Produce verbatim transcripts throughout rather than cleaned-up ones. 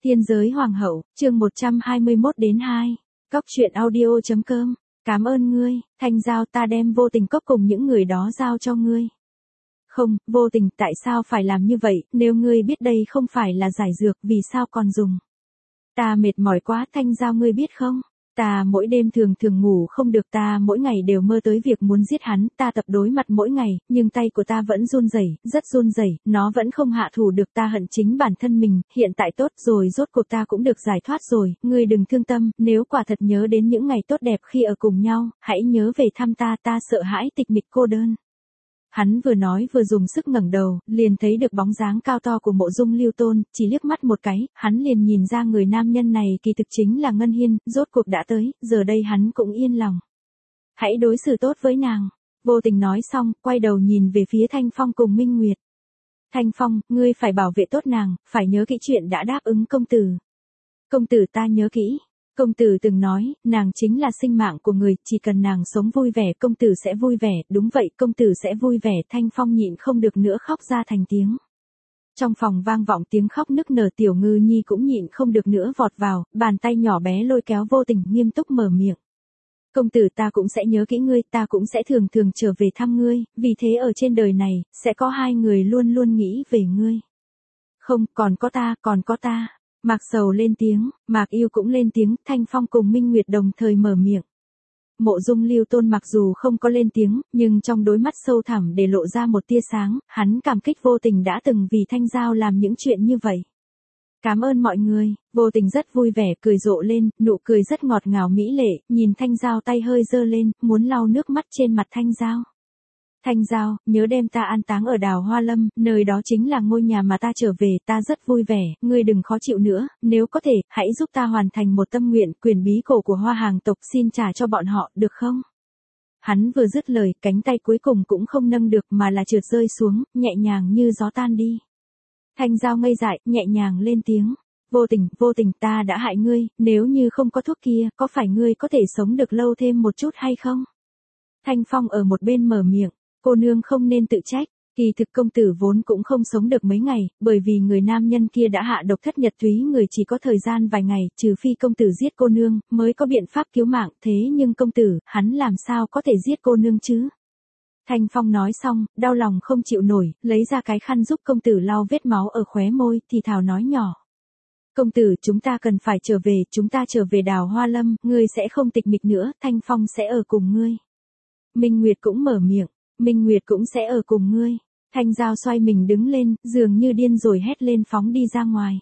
Thiên giới hoàng hậu, chương một trăm hai mươi mốt đến hai. Cốc truyện audio.com. Cảm ơn ngươi, Thanh Giao, ta đem vô tình cốc cùng những người đó giao cho ngươi. Không, vô tình, tại sao phải làm như vậy, nếu ngươi biết đây không phải là giải dược, vì sao còn dùng? Ta mệt mỏi quá, Thanh Giao, ngươi biết không? Ta mỗi đêm thường thường ngủ không được, ta mỗi ngày đều mơ tới việc muốn giết hắn, ta tập đối mặt mỗi ngày, nhưng tay của ta vẫn run rẩy, rất run rẩy, nó vẫn không hạ thủ được, ta hận chính bản thân mình, hiện tại tốt rồi, rốt cuộc ta cũng được giải thoát rồi, ngươi đừng thương tâm, nếu quả thật nhớ đến những ngày tốt đẹp khi ở cùng nhau, hãy nhớ về thăm ta, ta sợ hãi tịch mịch cô đơn. Hắn vừa nói vừa dùng sức ngẩng đầu, liền thấy được bóng dáng cao to của Mộ Dung Lưu Tôn, chỉ liếc mắt một cái, hắn liền nhìn ra người nam nhân này kỳ thực chính là Ngân Hiên, rốt cuộc đã tới, giờ đây hắn cũng yên lòng. Hãy đối xử tốt với nàng. Vô tình nói xong, quay đầu nhìn về phía Thanh Phong cùng Minh Nguyệt. Thanh Phong, ngươi phải bảo vệ tốt nàng, phải nhớ kỹ chuyện đã đáp ứng công tử. Công tử, ta nhớ kỹ. Công tử từng nói, nàng chính là sinh mạng của người, chỉ cần nàng sống vui vẻ, công tử sẽ vui vẻ, đúng vậy, công tử sẽ vui vẻ. Thanh Phong nhịn không được nữa khóc ra thành tiếng. Trong phòng vang vọng tiếng khóc nức nở, Tiểu Ngư Nhi cũng nhịn không được nữa vọt vào, bàn tay nhỏ bé lôi kéo Vô Tình, nghiêm túc mở miệng. Công tử, ta cũng sẽ nhớ kỹ ngươi, ta cũng sẽ thường thường trở về thăm ngươi, vì thế ở trên đời này, sẽ có hai người luôn luôn nghĩ về ngươi. Không, còn có ta, còn có ta. Mạc Sầu lên tiếng, Mạc Yêu cũng lên tiếng, Thanh Phong cùng Minh Nguyệt đồng thời mở miệng. Mộ Dung Lưu Tôn mặc dù không có lên tiếng, nhưng trong đôi mắt sâu thẳm để lộ ra một tia sáng, hắn cảm kích Vô Tình đã từng vì Thanh Giao làm những chuyện như vậy. Cảm ơn mọi người, Vô Tình rất vui vẻ cười rộ lên, nụ cười rất ngọt ngào mỹ lệ, nhìn Thanh Giao tay hơi giơ lên, muốn lau nước mắt trên mặt Thanh Giao. Thanh Giao, nhớ đem ta an táng ở Đào Hoa Lâm, nơi đó chính là ngôi nhà mà ta trở về, ta rất vui vẻ, ngươi đừng khó chịu nữa, nếu có thể, hãy giúp ta hoàn thành một tâm nguyện, quyền bí cổ của Hoa Hàng tộc xin trả cho bọn họ, được không? Hắn vừa dứt lời, cánh tay cuối cùng cũng không nâng được mà là trượt rơi xuống, nhẹ nhàng như gió tan đi. Thanh Giao ngây dại, nhẹ nhàng lên tiếng. Vô Tình, Vô Tình, ta đã hại ngươi, nếu như không có thuốc kia, có phải ngươi có thể sống được lâu thêm một chút hay không? Thanh Phong ở một bên mở miệng. Cô nương không nên tự trách, kỳ thực công tử vốn cũng không sống được mấy ngày, bởi vì người nam nhân kia đã hạ độc thất nhật túy người chỉ có thời gian vài ngày, trừ phi công tử giết cô nương, mới có biện pháp cứu mạng, thế nhưng công tử, hắn làm sao có thể giết cô nương chứ? Thanh Phong nói xong, đau lòng không chịu nổi, lấy ra cái khăn giúp công tử lau vết máu ở khóe môi, thì thào nói nhỏ. Công tử, chúng ta cần phải trở về, chúng ta trở về Đào Hoa Lâm, ngươi sẽ không tịch mịch nữa, Thanh Phong sẽ ở cùng ngươi. Minh Nguyệt cũng mở miệng. Minh Nguyệt cũng sẽ ở cùng ngươi. Thanh Giao xoay mình đứng lên, dường như điên rồi hét lên phóng đi ra ngoài.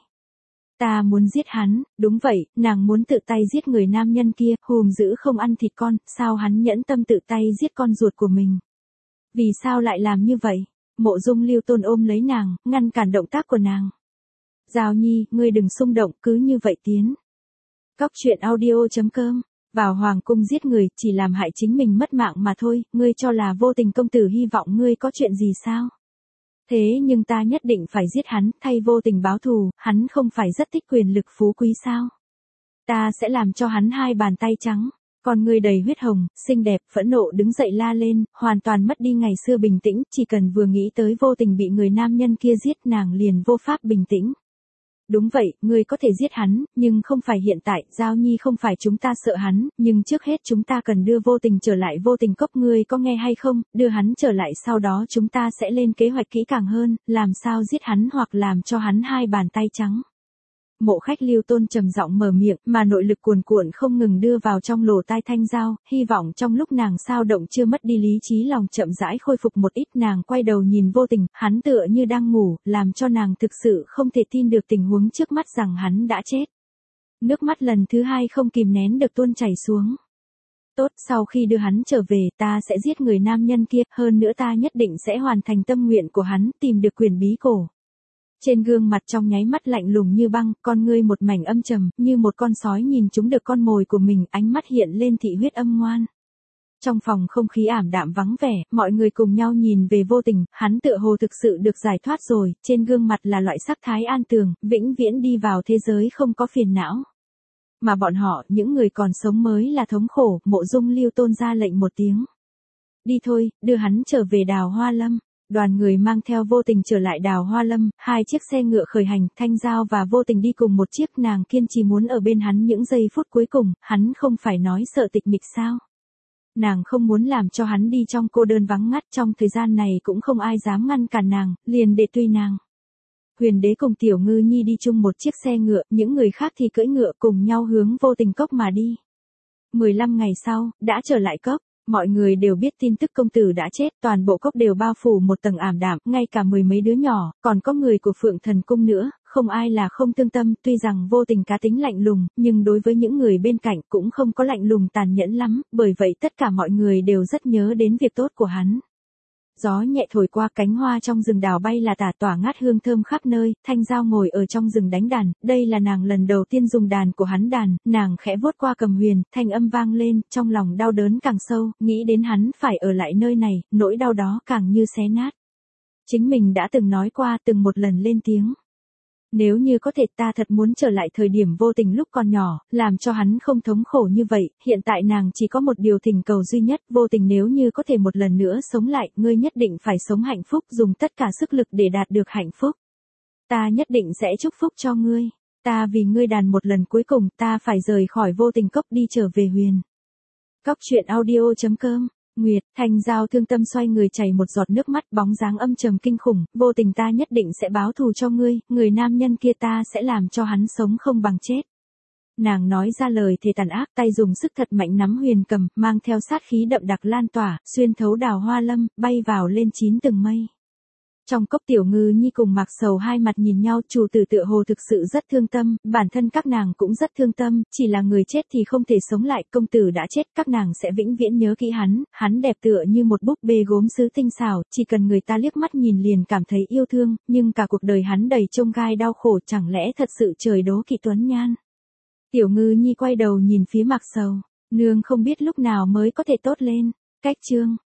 Ta muốn giết hắn, đúng vậy, nàng muốn tự tay giết người nam nhân kia, hùm dữ không ăn thịt con, sao hắn nhẫn tâm tự tay giết con ruột của mình. Vì sao lại làm như vậy? Mộ Dung Lưu Tôn ôm lấy nàng, ngăn cản động tác của nàng. Giao Nhi, ngươi đừng xung động, cứ như vậy tiến. Cốc truyện audio.com. Vào hoàng cung giết người, chỉ làm hại chính mình mất mạng mà thôi, ngươi cho là Vô Tình công tử hy vọng ngươi có chuyện gì sao? Thế nhưng ta nhất định phải giết hắn, thay Vô Tình báo thù, hắn không phải rất thích quyền lực phú quý sao? Ta sẽ làm cho hắn hai bàn tay trắng, còn ngươi đầy huyết hồng, xinh đẹp, phẫn nộ đứng dậy la lên, hoàn toàn mất đi ngày xưa bình tĩnh, chỉ cần vừa nghĩ tới Vô Tình bị người nam nhân kia giết nàng liền vô pháp bình tĩnh. Đúng vậy, ngươi có thể giết hắn, nhưng không phải hiện tại, Giao Nhi không phải chúng ta sợ hắn, nhưng trước hết chúng ta cần đưa Vô Tình trở lại Vô Tình cốc, ngươi có nghe hay không, đưa hắn trở lại sau đó chúng ta sẽ lên kế hoạch kỹ càng hơn, làm sao giết hắn hoặc làm cho hắn hai bàn tay trắng. Mộ Khách Lưu Tôn trầm giọng mở miệng, mà nội lực cuồn cuộn không ngừng đưa vào trong lỗ tai Thanh Giao, hy vọng trong lúc nàng sao động chưa mất đi lý trí lòng chậm rãi khôi phục một ít. Nàng quay đầu nhìn Vô Tình, hắn tựa như đang ngủ, làm cho nàng thực sự không thể tin được tình huống trước mắt rằng hắn đã chết. Nước mắt lần thứ hai không kìm nén được tuôn chảy xuống. Tốt, sau khi đưa hắn trở về, ta sẽ giết người nam nhân kia, hơn nữa ta nhất định sẽ hoàn thành tâm nguyện của hắn, tìm được quyền bí cổ. Trên gương mặt trong nháy mắt lạnh lùng như băng, con ngươi một mảnh âm trầm, như một con sói nhìn trúng được con mồi của mình, ánh mắt hiện lên thị huyết âm ngoan. Trong phòng không khí ảm đạm vắng vẻ, mọi người cùng nhau nhìn về Vô Tình, hắn tựa hồ thực sự được giải thoát rồi, trên gương mặt là loại sắc thái an tường, vĩnh viễn đi vào thế giới không có phiền não. Mà bọn họ, những người còn sống mới là thống khổ, Mộ Dung Lưu Tôn ra lệnh một tiếng. Đi thôi, đưa hắn trở về Đào Hoa Lâm. đoàn người mang theo Vô Tình trở lại Đào Hoa Lâm, hai chiếc xe ngựa khởi hành, Thanh Giao và Vô Tình đi cùng một chiếc, nàng kiên trì muốn ở bên hắn những giây phút cuối cùng, hắn không phải nói sợ tịch mịch sao? Nàng không muốn làm cho hắn đi trong cô đơn vắng ngắt, trong thời gian này cũng không ai dám ngăn cản nàng, liền để tùy nàng. Huyền đế cùng Tiểu Ngư Nhi đi chung một chiếc xe ngựa, những người khác thì cưỡi ngựa cùng nhau hướng Vô Tình cốc mà đi. mười lăm ngày sau, đã trở lại cốc, mọi người đều biết tin tức công tử đã chết, toàn bộ cốc đều bao phủ một tầng ảm đạm, ngay cả mười mấy đứa nhỏ, còn có người của Phượng Thần Cung nữa, không ai là không thương tâm, tuy rằng Vô Tình cá tính lạnh lùng, nhưng đối với những người bên cạnh cũng không có lạnh lùng tàn nhẫn lắm, bởi vậy tất cả mọi người đều rất nhớ đến việc tốt của hắn. Gió nhẹ thổi qua, cánh hoa trong rừng đào bay là tả, tỏa ngát hương thơm khắp nơi, Thanh Giao ngồi ở trong rừng đánh đàn, đây là nàng lần đầu tiên dùng đàn của hắn đàn, nàng khẽ vuốt qua cầm huyền, thanh âm vang lên, trong lòng đau đớn càng sâu, nghĩ đến hắn phải ở lại nơi này, nỗi đau đó càng như xé nát. Chính mình đã từng nói qua, từng một lần lên tiếng. Nếu như có thể, ta thật muốn trở lại thời điểm Vô Tình lúc còn nhỏ, làm cho hắn không thống khổ như vậy, hiện tại nàng chỉ có một điều thỉnh cầu duy nhất, Vô Tình nếu như có thể một lần nữa sống lại, ngươi nhất định phải sống hạnh phúc, dùng tất cả sức lực để đạt được hạnh phúc. Ta nhất định sẽ chúc phúc cho ngươi, ta vì ngươi đàn một lần cuối cùng, ta phải rời khỏi Vô Tình cốc đi trở về Huyền. Cốc truyện audio chấm com. Nguyệt, Thanh Giao thương tâm xoay người chảy một giọt nước mắt, bóng dáng âm trầm kinh khủng, Vô Tình ta nhất định sẽ báo thù cho ngươi, người nam nhân kia ta sẽ làm cho hắn sống không bằng chết. Nàng nói ra lời thề tàn ác, tay dùng sức thật mạnh nắm huyền cầm, mang theo sát khí đậm đặc lan tỏa, xuyên thấu Đào Hoa Lâm, bay vào lên chín tầng mây. Trong cốc Tiểu Ngư Nhi cùng Mạc Sầu hai mặt nhìn nhau, chủ tử tựa hồ thực sự rất thương tâm, bản thân các nàng cũng rất thương tâm, chỉ là người chết thì không thể sống lại, công tử đã chết, các nàng sẽ vĩnh viễn nhớ kỹ hắn, hắn đẹp tựa như một búp bê gốm sứ tinh xảo, chỉ cần người ta liếc mắt nhìn liền cảm thấy yêu thương, nhưng cả cuộc đời hắn đầy chông gai đau khổ, chẳng lẽ thật sự trời đố kỵ tuấn nhan. Tiểu Ngư Nhi quay đầu nhìn phía Mạc Sầu, nương không biết lúc nào mới có thể tốt lên. Cách chương